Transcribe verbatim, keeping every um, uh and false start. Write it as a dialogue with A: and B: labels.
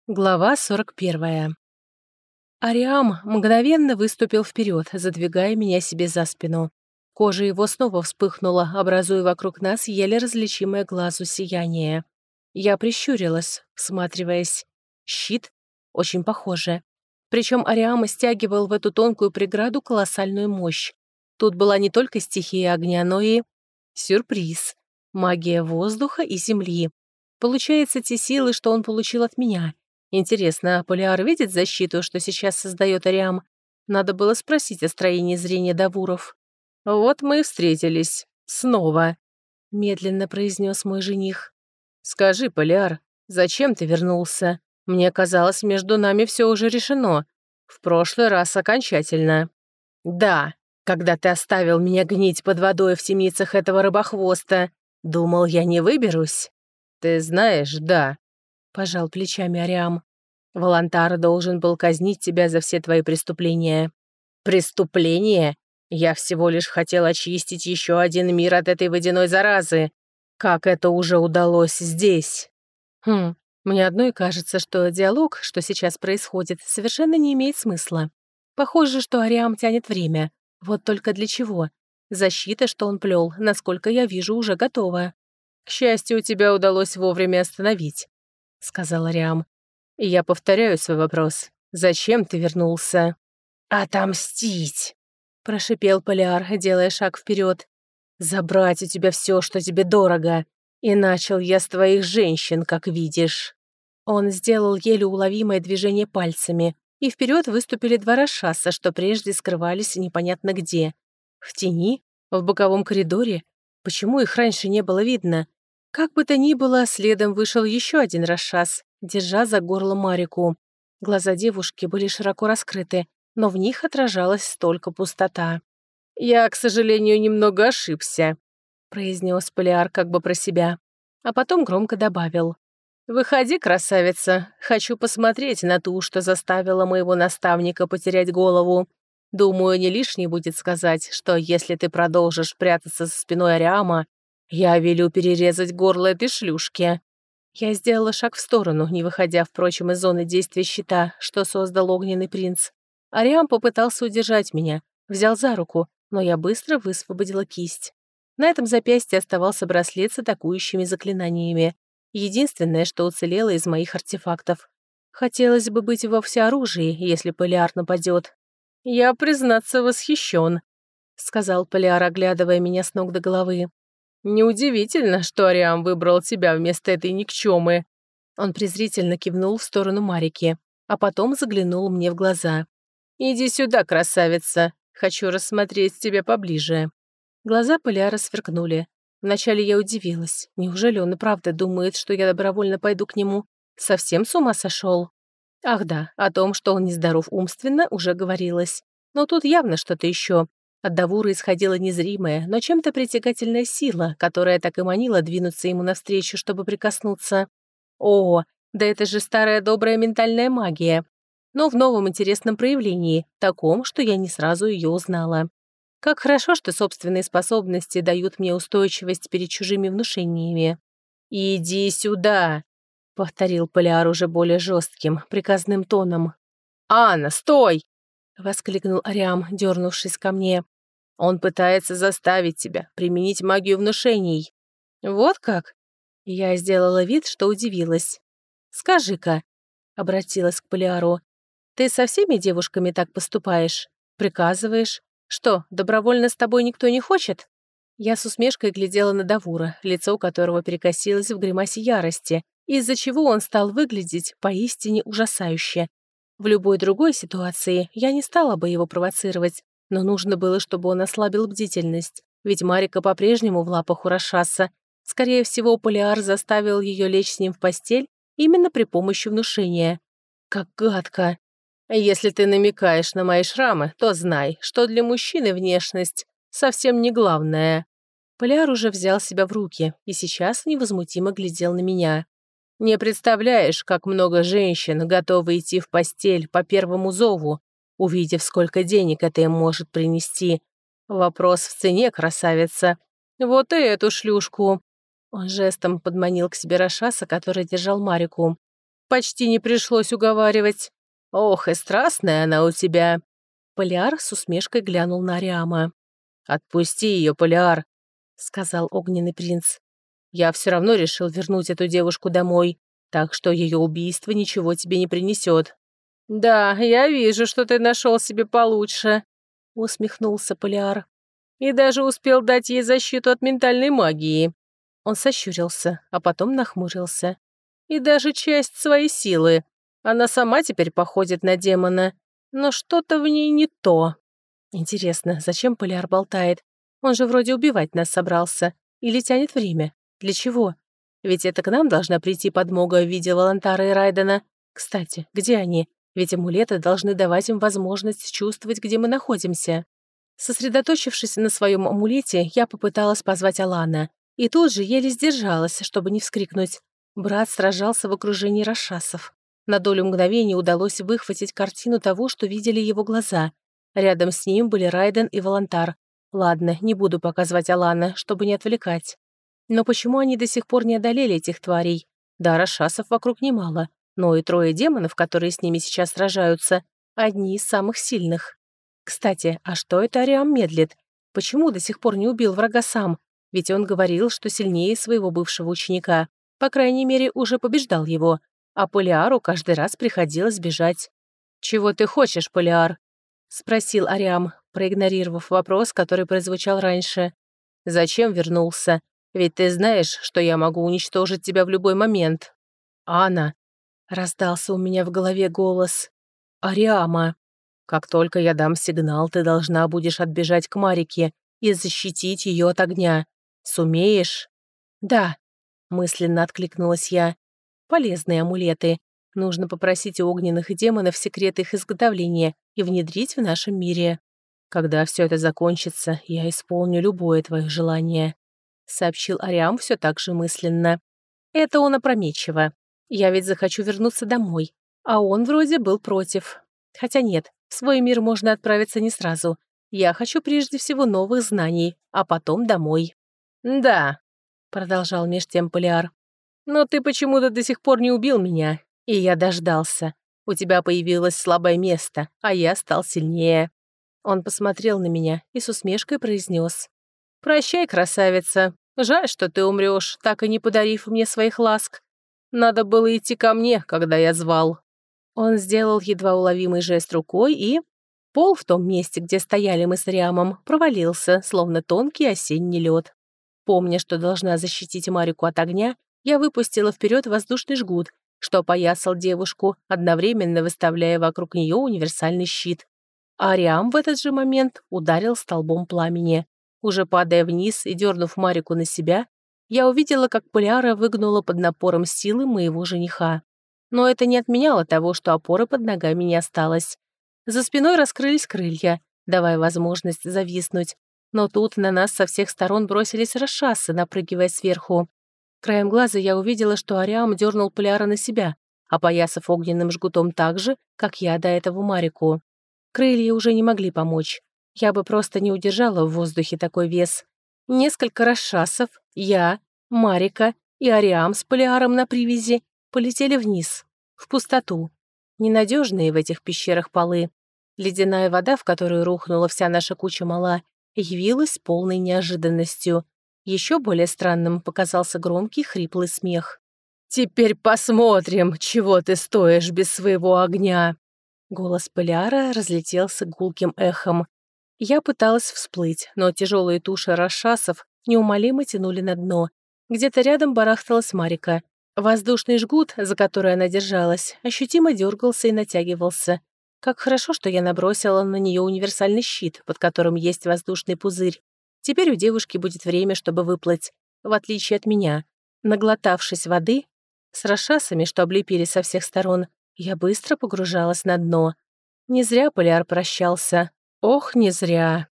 A: Глава сорок первая. Ариам мгновенно выступил вперед, задвигая меня себе за спину. Кожа его снова вспыхнула, образуя вокруг нас еле различимое глазу сияние. Я прищурилась, всматриваясь. Щит? Очень похоже. Причем Ариам стягивал в эту тонкую преграду колоссальную мощь. Тут была не только стихия огня, но и... сюрприз. Магия воздуха и земли. Получается, те силы, что он получил от меня. Интересно, Полиар видит защиту, что сейчас создает Ариам? Надо было спросить о строении зрения Давуров. «Вот мы и встретились. Снова», — медленно произнес мой жених. «Скажи, Полиар, зачем ты вернулся? Мне казалось, между нами все уже решено. В прошлый раз окончательно». «Да, когда ты оставил меня гнить под водой в темницах этого рыбохвоста. Думал, я не выберусь?» «Ты знаешь, да», — пожал плечами Ариам. «Волонтар должен был казнить тебя за все твои преступления». «Преступления? Я всего лишь хотел очистить еще один мир от этой водяной заразы. Как это уже удалось здесь?» «Хм, мне одной кажется, что диалог, что сейчас происходит, совершенно не имеет смысла. Похоже, что Ариам тянет время. Вот только для чего? Защита, что он плел, насколько я вижу, уже готова». «К счастью, тебя удалось вовремя остановить», — сказал Ариам. «И я повторяю свой вопрос. Зачем ты вернулся?» «Отомстить!» — прошипел Полиар, делая шаг вперед. «Забрать у тебя все, что тебе дорого. И начал я с твоих женщин, как видишь». Он сделал еле уловимое движение пальцами, и вперед выступили два расшаса, что прежде скрывались непонятно где. В тени? В боковом коридоре? Почему их раньше не было видно? Как бы то ни было, следом вышел еще один расшас, держа за горло Марику. Глаза девушки были широко раскрыты, но в них отражалась столько пустота. «Я, к сожалению, немного ошибся», — произнес Полиар как бы про себя, а потом громко добавил. «Выходи, красавица, хочу посмотреть на ту, что заставила моего наставника потерять голову. Думаю, не лишней будет сказать, что если ты продолжишь прятаться за спиной Ариама, я велю перерезать горло этой шлюшки». Я сделала шаг в сторону, не выходя, впрочем, из зоны действия щита, что создал огненный принц. Ариам попытался удержать меня, взял за руку, но я быстро высвободила кисть. На этом запястье оставался браслет с атакующими заклинаниями. Единственное, что уцелело из моих артефактов. Хотелось бы быть во всеоружии, если Полиар нападет. «Я, признаться, восхищен», — сказал Полиар, оглядывая меня с ног до головы. «Неудивительно, что Ариам выбрал тебя вместо этой никчемы». Он презрительно кивнул в сторону Марики, а потом заглянул мне в глаза. «Иди сюда, красавица. Хочу рассмотреть тебя поближе». Глаза Полиара сверкнули. Вначале я удивилась. Неужели он и правда думает, что я добровольно пойду к нему? Совсем с ума сошел? Ах да, о том, что он нездоров умственно, уже говорилось. Но тут явно что-то еще. От Давура исходила незримая, но чем-то притягательная сила, которая так и манила двинуться ему навстречу, чтобы прикоснуться. О, да это же старая добрая ментальная магия. Но в новом интересном проявлении, таком, что я не сразу ее узнала. Как хорошо, что собственные способности дают мне устойчивость перед чужими внушениями. «Иди сюда!» — повторил Полиар уже более жестким, приказным тоном. «Анна, стой!» — воскликнул Ариам, дернувшись ко мне. «Он пытается заставить тебя применить магию внушений». «Вот как?» Я сделала вид, что удивилась. «Скажи-ка», — обратилась к Полиару, «ты со всеми девушками так поступаешь? Приказываешь? Что, добровольно с тобой никто не хочет?» Я с усмешкой глядела на Давура, лицо которого перекосилось в гримасе ярости, из-за чего он стал выглядеть поистине ужасающе. В любой другой ситуации я не стала бы его провоцировать, но нужно было, чтобы он ослабил бдительность, ведь Марика по-прежнему в лапах у Рашаса. Скорее всего, Полиар заставил ее лечь с ним в постель именно при помощи внушения. Как гадко. «Если ты намекаешь на мои шрамы, то знай, что для мужчины внешность совсем не главное». Полиар уже взял себя в руки и сейчас невозмутимо глядел на меня. «Не представляешь, как много женщин готовы идти в постель по первому зову, увидев, сколько денег это им может принести. Вопрос в цене, красавица. Вот и эту шлюшку». Он жестом подманил к себе Рашаса, который держал Марику. Почти не пришлось уговаривать. Ох, и страстная она у тебя. Полиар с усмешкой глянул на Ариама. «Отпусти ее, Полиар», — сказал огненный принц. «Я все равно решил вернуть эту девушку домой, так что ее убийство ничего тебе не принесет». «Да, я вижу, что ты нашел себе получше», — усмехнулся Полиар. «И даже успел дать ей защиту от ментальной магии». Он сощурился, а потом нахмурился. «И даже часть своей силы. Она сама теперь походит на демона, но что-то в ней не то». Интересно, зачем Полиар болтает? Он же вроде убивать нас собрался. Или тянет время? Для чего? Ведь это к нам должна прийти подмога в виде Волантара и Райдена. Кстати, где они? Ведь амулеты должны давать им возможность чувствовать, где мы находимся. Сосредоточившись на своем амулете, я попыталась позвать Алана. И тут же еле сдержалась, чтобы не вскрикнуть. Брат сражался в окружении расшасов. На долю мгновения удалось выхватить картину того, что видели его глаза. Рядом с ним были Райден и Волантар. Ладно, не буду показывать Алана, чтобы не отвлекать. Но почему они до сих пор не одолели этих тварей? Да, расшасов вокруг немало, но и трое демонов, которые с ними сейчас сражаются, одни из самых сильных. Кстати, а что это Ариам медлит? Почему до сих пор не убил врага сам? Ведь он говорил, что сильнее своего бывшего ученика. По крайней мере, уже побеждал его. А Полиару каждый раз приходилось бежать. «Чего ты хочешь, Полиар?» — спросил Ариам, проигнорировав вопрос, который прозвучал раньше. «Зачем вернулся? Ведь ты знаешь, что я могу уничтожить тебя в любой момент». «Анна!» — раздался у меня в голове голос. «Ариама! Как только я дам сигнал, ты должна будешь отбежать к Марике и защитить ее от огня. Сумеешь?» «Да», — мысленно откликнулась я. «Полезные амулеты. Нужно попросить у огненных демонов секреты их изготовления и внедрить в нашем мире. Когда все это закончится, я исполню любое твое желание», — сообщил Ариам все так же мысленно. Это он опрометчиво. Я ведь захочу вернуться домой, а он вроде был против. Хотя нет, в свой мир можно отправиться не сразу. Я хочу прежде всего новых знаний, а потом домой. «Да», — продолжал меж тем Полиар, «но ты почему-то до сих пор не убил меня, и я дождался. У тебя появилось слабое место, а я стал сильнее». Он посмотрел на меня и с усмешкой произнес: «Прощай, красавица. Жаль, что ты умрешь, так и не подарив мне своих ласк. Надо было идти ко мне, когда я звал». Он сделал едва уловимый жест рукой, и пол в том месте, где стояли мы с Риамом, провалился, словно тонкий осенний лед. Помня, что должна защитить Марику от огня, я выпустила вперед воздушный жгут, что опоясал девушку, одновременно выставляя вокруг нее универсальный щит. А Ариам в этот же момент ударил столбом пламени. Уже падая вниз и дернув Марику на себя, я увидела, как Полиара выгнула под напором силы моего жениха. Но это не отменяло того, что опоры под ногами не осталось. За спиной раскрылись крылья, давая возможность зависнуть. Но тут на нас со всех сторон бросились расшассы, напрыгивая сверху. Краем глаза я увидела, что Ариам дернул Полиара на себя, опоясав огненным жгутом так же, как я до этого Марику. Крылья уже не могли помочь. Я бы просто не удержала в воздухе такой вес. Несколько расшасов, я, Марика и Ариам с Полиаром на привязи полетели вниз, в пустоту. Ненадежные в этих пещерах полы. Ледяная вода, в которую рухнула вся наша куча мала, явилась полной неожиданностью. Еще более странным показался громкий хриплый смех. «Теперь посмотрим, чего ты стоишь без своего огня!» Голос Полиара разлетелся гулким эхом. Я пыталась всплыть, но тяжелые туши расшасов неумолимо тянули на дно. Где-то рядом барахталась Марика. Воздушный жгут, за который она держалась, ощутимо дергался и натягивался. Как хорошо, что я набросила на нее универсальный щит, под которым есть воздушный пузырь. Теперь у девушки будет время, чтобы выплыть, в отличие от меня. Наглотавшись воды, с расшасами, что облепили со всех сторон, я быстро погружалась на дно. Не зря Полиар прощался. Ох, не зря.